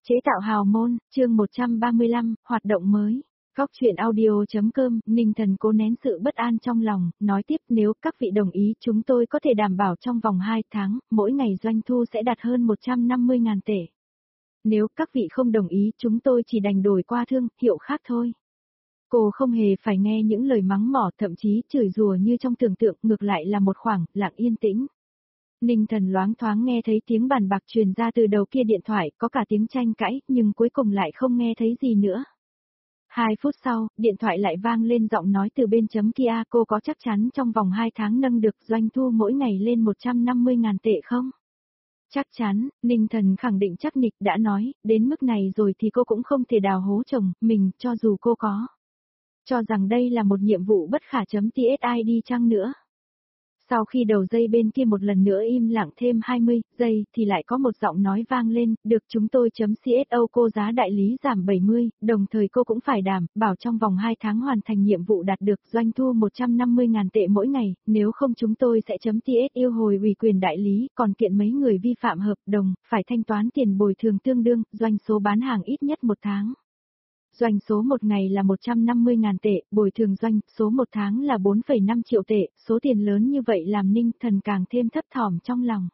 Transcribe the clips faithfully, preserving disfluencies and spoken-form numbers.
Chế tạo hào môn, chương một trăm ba mươi lăm, hoạt động mới. Góc chuyện audio.com, Ninh Thần cố nén sự bất an trong lòng, nói tiếp nếu các vị đồng ý chúng tôi có thể đảm bảo trong vòng hai tháng, mỗi ngày doanh thu sẽ đạt hơn một trăm năm mươi ngàn tệ. Nếu các vị không đồng ý chúng tôi chỉ đành đổi qua thương hiệu khác thôi. Cô không hề phải nghe những lời mắng mỏ thậm chí chửi rủa như trong tưởng tượng, ngược lại là một khoảng lặng yên tĩnh. Ninh Thần loáng thoáng nghe thấy tiếng bàn bạc truyền ra từ đầu kia điện thoại, có cả tiếng tranh cãi, nhưng cuối cùng lại không nghe thấy gì nữa. Hai phút sau, điện thoại lại vang lên giọng nói từ bên chấm kia, cô có chắc chắn trong vòng hai tháng nâng được doanh thu mỗi ngày lên một trăm năm mươi ngàn tệ không? Chắc chắn, Ninh Thần khẳng định chắc nịch đã nói, đến mức này rồi thì cô cũng không thể đào hố chồng mình, cho dù cô có. Cho rằng đây là một nhiệm vụ bất khả chấm tsi đi chăng nữa. Sau khi đầu dây bên kia một lần nữa im lặng thêm hai mươi giây thì lại có một giọng nói vang lên, được chúng tôi chấm xô cô giá đại lý giảm bảy mươi, đồng thời cô cũng phải đảm bảo trong vòng hai tháng hoàn thành nhiệm vụ đạt được doanh thu một trăm năm mươi ngàn tệ mỗi ngày, nếu không chúng tôi sẽ chấm tê ét yêu hồi ủy quyền đại lý, còn kiện mấy người vi phạm hợp đồng, phải thanh toán tiền bồi thường tương đương, doanh số bán hàng ít nhất một tháng. Doanh số một ngày là một trăm năm mươi ngàn tệ, bồi thường doanh số một tháng là bốn phẩy năm triệu tệ, số tiền lớn như vậy làm Ninh Thần càng thêm thấp thỏm trong lòng.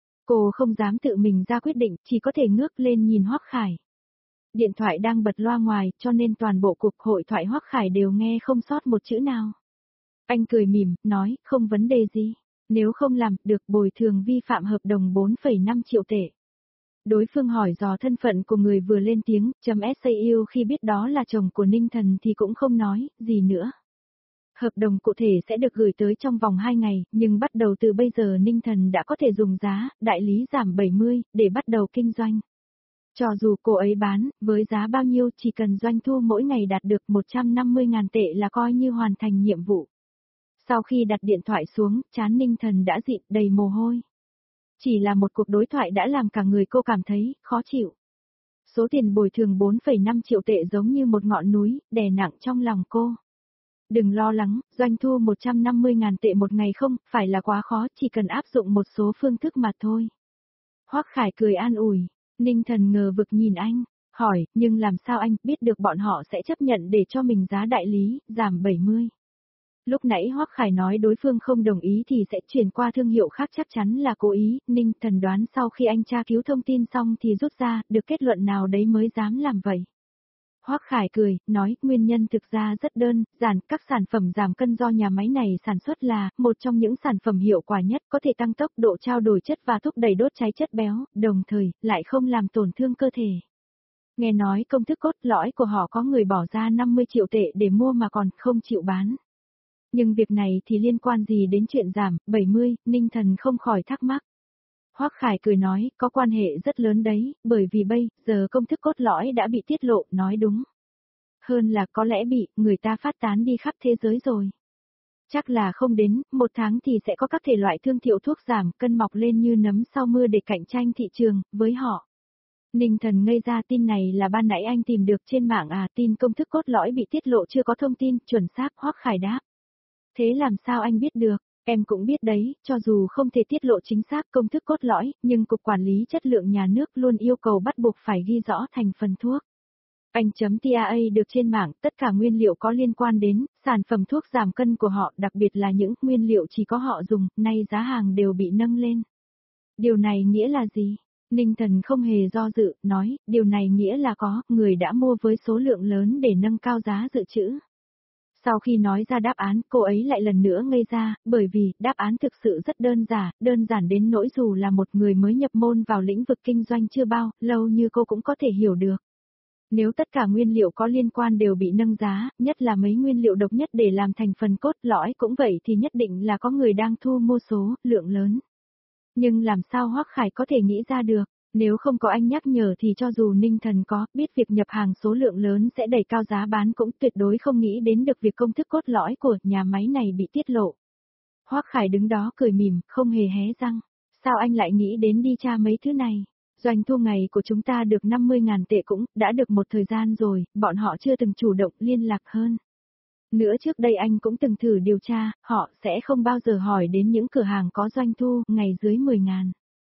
Cô không dám tự mình ra quyết định, chỉ có thể ngước lên nhìn Hoắc Khải. Điện thoại đang bật loa ngoài, cho nên toàn bộ cuộc hội thoại Hoắc Khải đều nghe không sót một chữ nào. Anh cười mỉm, nói, không vấn đề gì. Nếu không làm, được bồi thường vi phạm hợp đồng bốn phẩy năm triệu tệ. Đối phương hỏi dò thân phận của người vừa lên tiếng, chấm sao khi biết đó là chồng của Ninh Thần thì cũng không nói gì nữa. Hợp đồng cụ thể sẽ được gửi tới trong vòng hai ngày, nhưng bắt đầu từ bây giờ Ninh Thần đã có thể dùng giá, đại lý giảm bảy mươi, để bắt đầu kinh doanh. Cho dù cô ấy bán, với giá bao nhiêu chỉ cần doanh thu mỗi ngày đạt được một trăm năm mươi ngàn tệ là coi như hoàn thành nhiệm vụ. Sau khi đặt điện thoại xuống, trán Ninh Thần đã dịn đầy mồ hôi. Chỉ là một cuộc đối thoại đã làm cả người cô cảm thấy khó chịu. Số tiền bồi thường bốn phẩy năm triệu tệ giống như một ngọn núi, đè nặng trong lòng cô. Đừng lo lắng, doanh thu một trăm năm mươi ngàn tệ một ngày không phải là quá khó, chỉ cần áp dụng một số phương thức mà thôi. Hoắc Khải cười an ủi, Ninh Thần ngờ vực nhìn anh, hỏi, nhưng làm sao anh biết được bọn họ sẽ chấp nhận để cho mình giá đại lý, giảm bảy mươi. Lúc nãy Hoắc Khải nói đối phương không đồng ý thì sẽ chuyển qua thương hiệu khác chắc chắn là cố ý, Ninh Thần đoán sau khi anh tra cứu thông tin xong thì rút ra, được kết luận nào đấy mới dám làm vậy. Hoắc Khải cười, nói, nguyên nhân thực ra rất đơn giản, các sản phẩm giảm cân do nhà máy này sản xuất là một trong những sản phẩm hiệu quả nhất, có thể tăng tốc độ trao đổi chất và thúc đẩy đốt cháy chất béo, đồng thời lại không làm tổn thương cơ thể. Nghe nói công thức cốt lõi của họ có người bỏ ra năm mươi triệu tệ để mua mà còn không chịu bán. Nhưng việc này thì liên quan gì đến chuyện giảm bảy mươi, Ninh Thần không khỏi thắc mắc. Hoắc Khải cười nói, có quan hệ rất lớn đấy, bởi vì bây giờ công thức cốt lõi đã bị tiết lộ, nói đúng. Hơn là có lẽ bị người ta phát tán đi khắp thế giới rồi. Chắc là không đến, một tháng thì sẽ có các thể loại thương hiệu thuốc giảm cân mọc lên như nấm sau mưa để cạnh tranh thị trường, với họ. Ninh Thần ngây ra, tin này là ban nãy anh tìm được trên mạng à, tin công thức cốt lõi bị tiết lộ chưa có thông tin, chuẩn xác, Hoắc Khải đáp. Thế làm sao anh biết được, em cũng biết đấy, cho dù không thể tiết lộ chính xác công thức cốt lõi, nhưng Cục Quản lý Chất lượng nhà nước luôn yêu cầu bắt buộc phải ghi rõ thành phần thuốc. Anh chấm ta được trên mạng, tất cả nguyên liệu có liên quan đến sản phẩm thuốc giảm cân của họ, đặc biệt là những nguyên liệu chỉ có họ dùng, nay giá hàng đều bị nâng lên. Điều này nghĩa là gì? Ninh Thần không hề do dự, nói, điều này nghĩa là có người đã mua với số lượng lớn để nâng cao giá dự trữ. Sau khi nói ra đáp án, cô ấy lại lần nữa ngây ra, bởi vì đáp án thực sự rất đơn giản, đơn giản đến nỗi dù là một người mới nhập môn vào lĩnh vực kinh doanh chưa bao lâu như cô cũng có thể hiểu được. Nếu tất cả nguyên liệu có liên quan đều bị nâng giá, nhất là mấy nguyên liệu độc nhất để làm thành phần cốt lõi cũng vậy thì nhất định là có người đang thu mua số lượng lớn. Nhưng làm sao Hoắc Khải có thể nghĩ ra được? Nếu không có anh nhắc nhở thì cho dù Ninh Thần có biết việc nhập hàng số lượng lớn sẽ đẩy cao giá bán cũng tuyệt đối không nghĩ đến được việc công thức cốt lõi của nhà máy này bị tiết lộ. Hoắc Khải đứng đó cười mỉm, không hề hé răng. Sao anh lại nghĩ đến đi tra mấy thứ này? Doanh thu ngày của chúng ta được năm mươi ngàn tệ cũng đã được một thời gian rồi, bọn họ chưa từng chủ động liên lạc hơn. Nữa trước đây anh cũng từng thử điều tra, họ sẽ không bao giờ hỏi đến những cửa hàng có doanh thu ngày dưới mười ngàn.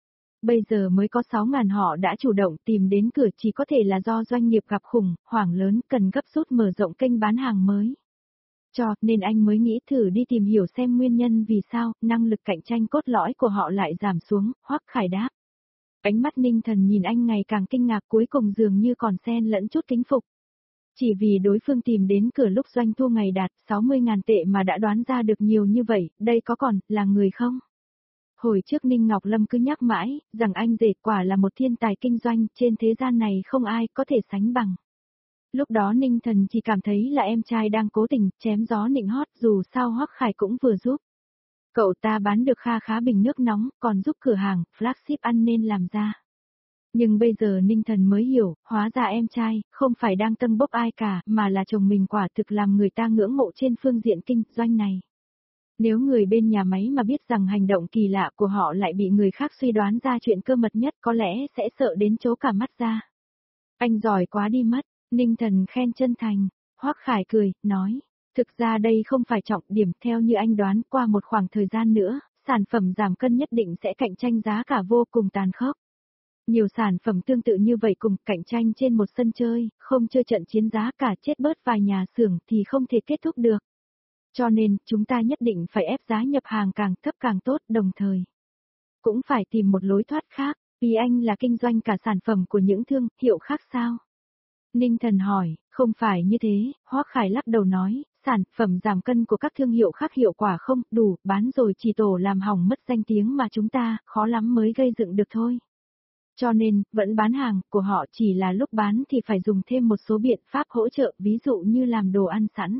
Bây giờ mới có sáu ngàn họ đã chủ động tìm đến cửa, chỉ có thể là do doanh nghiệp gặp khủng hoảng lớn cần gấp rút mở rộng kênh bán hàng mới. Cho nên anh mới nghĩ thử đi tìm hiểu xem nguyên nhân vì sao năng lực cạnh tranh cốt lõi của họ lại giảm xuống. Hoắc Khải đáp. Ánh mắt Ninh Thần nhìn anh ngày càng kinh ngạc, cuối cùng dường như còn xen lẫn chút kính phục. Chỉ vì đối phương tìm đến cửa lúc doanh thu ngày đạt sáu mươi ngàn tệ mà đã đoán ra được nhiều như vậy, đây có còn là người không? Hồi trước Ninh Ngọc Lâm cứ nhắc mãi, rằng anh rể quả là một thiên tài kinh doanh, trên thế gian này không ai có thể sánh bằng. Lúc đó Ninh Thần chỉ cảm thấy là em trai đang cố tình chém gió nịnh hót, dù sao Hoắc Khải cũng vừa giúp. Cậu ta bán được kha khá bình nước nóng, còn giúp cửa hàng, flagship ăn nên làm ra. Nhưng bây giờ Ninh Thần mới hiểu, hóa ra em trai, không phải đang tâng bốc ai cả, mà là chồng mình quả thực làm người ta ngưỡng mộ trên phương diện kinh doanh này. Nếu người bên nhà máy mà biết rằng hành động kỳ lạ của họ lại bị người khác suy đoán ra chuyện cơ mật nhất, có lẽ sẽ sợ đến chố cả mắt ra. Anh giỏi quá đi mất, Ninh Thần khen chân thành. Hoắc Khải cười, nói, thực ra đây không phải trọng điểm, theo như anh đoán, qua một khoảng thời gian nữa, sản phẩm giảm cân nhất định sẽ cạnh tranh giá cả vô cùng tàn khốc. Nhiều sản phẩm tương tự như vậy cùng cạnh tranh trên một sân chơi, không chơi trận chiến giá cả chết bớt vài nhà xưởng thì không thể kết thúc được. Cho nên, chúng ta nhất định phải ép giá nhập hàng càng thấp càng tốt, đồng thời cũng phải tìm một lối thoát khác, vì anh là kinh doanh cả sản phẩm của những thương hiệu khác sao? Ninh Thần hỏi, không phải như thế, Hoắc Khải lắc đầu nói, sản phẩm giảm cân của các thương hiệu khác hiệu quả không đủ, bán rồi chỉ tổ làm hỏng mất danh tiếng mà chúng ta, khó lắm mới gây dựng được thôi. Cho nên, vẫn bán hàng của họ, chỉ là lúc bán thì phải dùng thêm một số biện pháp hỗ trợ, ví dụ như làm đồ ăn sẵn.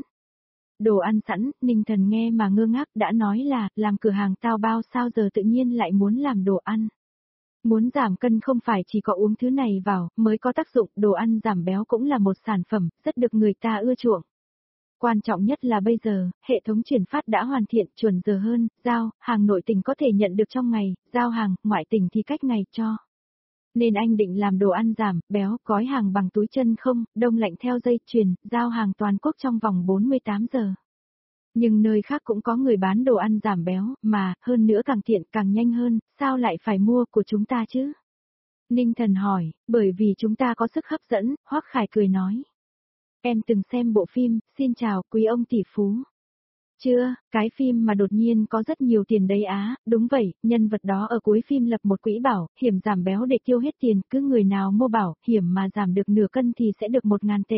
Đồ ăn sẵn, Ninh Thần nghe mà ngơ ngác, đã nói là, làm cửa hàng tao bao sao giờ tự nhiên lại muốn làm đồ ăn. Muốn giảm cân không phải chỉ có uống thứ này vào, mới có tác dụng, đồ ăn giảm béo cũng là một sản phẩm, rất được người ta ưa chuộng. Quan trọng nhất là bây giờ, hệ thống chuyển phát đã hoàn thiện, chuẩn giờ hơn, giao, hàng nội tỉnh có thể nhận được trong ngày, giao hàng, ngoại tỉnh thì cách ngày cho. Nên anh định làm đồ ăn giảm, béo, gói hàng bằng túi chân không, đông lạnh theo dây chuyền, giao hàng toàn quốc trong vòng bốn mươi tám giờ. Nhưng nơi khác cũng có người bán đồ ăn giảm béo, mà, hơn nữa càng tiện càng nhanh hơn, sao lại phải mua của chúng ta chứ? Ninh Thần hỏi, bởi vì chúng ta có sức hấp dẫn, Hoắc Khải cười nói. Em từng xem bộ phim, Xin chào quý ông tỷ phú. Chưa, cái phim mà đột nhiên có rất nhiều tiền đấy á, đúng vậy, nhân vật đó ở cuối phim lập một quỹ bảo, hiểm giảm béo để tiêu hết tiền, cứ người nào mua bảo, hiểm mà giảm được nửa cân thì sẽ được một ngàn tệ.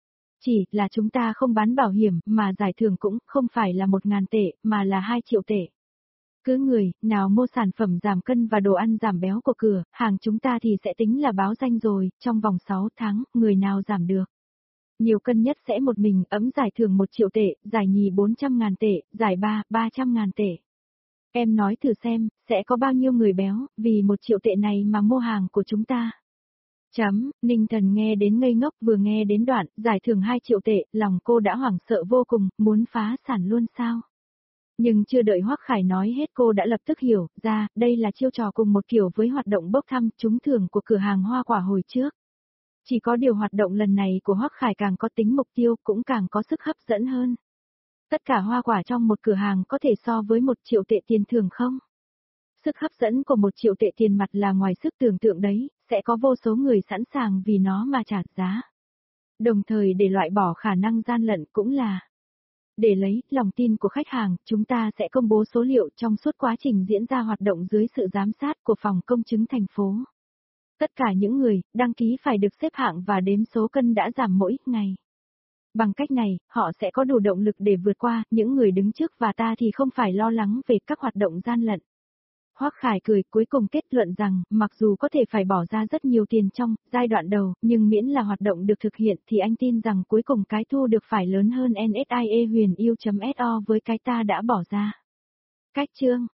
Chỉ là chúng ta không bán bảo hiểm, mà giải thưởng cũng không phải là một ngàn tệ, mà là hai triệu tệ. Cứ người, nào mua sản phẩm giảm cân và đồ ăn giảm béo của cửa, hàng chúng ta thì sẽ tính là báo danh rồi, trong vòng sáu tháng, người nào giảm được. Nhiều cân nhất sẽ một mình, ấm giải thưởng một triệu tệ, giải nhì bốn trăm ngàn tệ, giải ba, ba trăm ngàn tệ. Em nói thử xem, sẽ có bao nhiêu người béo, vì một triệu tệ này mà mua hàng của chúng ta. Chấm, Ninh Thần nghe đến ngây ngốc, vừa nghe đến đoạn, giải thưởng hai triệu tệ, lòng cô đã hoảng sợ vô cùng, muốn phá sản luôn sao? Nhưng chưa đợi Hoắc Khải nói hết cô đã lập tức hiểu ra, đây là chiêu trò cùng một kiểu với hoạt động bốc thăm trúng thưởng của cửa hàng hoa quả hồi trước. Chỉ có điều hoạt động lần này của Hoắc Khải càng có tính mục tiêu, cũng càng có sức hấp dẫn hơn. Tất cả hoa quả trong một cửa hàng có thể so với một triệu tệ tiền thưởng không? Sức hấp dẫn của một triệu tệ tiền mặt là ngoài sức tưởng tượng đấy, sẽ có vô số người sẵn sàng vì nó mà trả giá. Đồng thời để loại bỏ khả năng gian lận cũng là. Để lấy lòng tin của khách hàng, chúng ta sẽ công bố số liệu trong suốt quá trình diễn ra hoạt động dưới sự giám sát của phòng công chứng thành phố. Tất cả những người đăng ký phải được xếp hạng và đếm số cân đã giảm mỗi ngày. Bằng cách này, họ sẽ có đủ động lực để vượt qua, những người đứng trước và ta thì không phải lo lắng về các hoạt động gian lận. Hoắc Khải cười, cuối cùng kết luận rằng, mặc dù có thể phải bỏ ra rất nhiều tiền trong giai đoạn đầu, nhưng miễn là hoạt động được thực hiện thì anh tin rằng cuối cùng cái thu được phải lớn hơn en ét i a huyền yêu chấm ét o với cái ta đã bỏ ra. Cách chương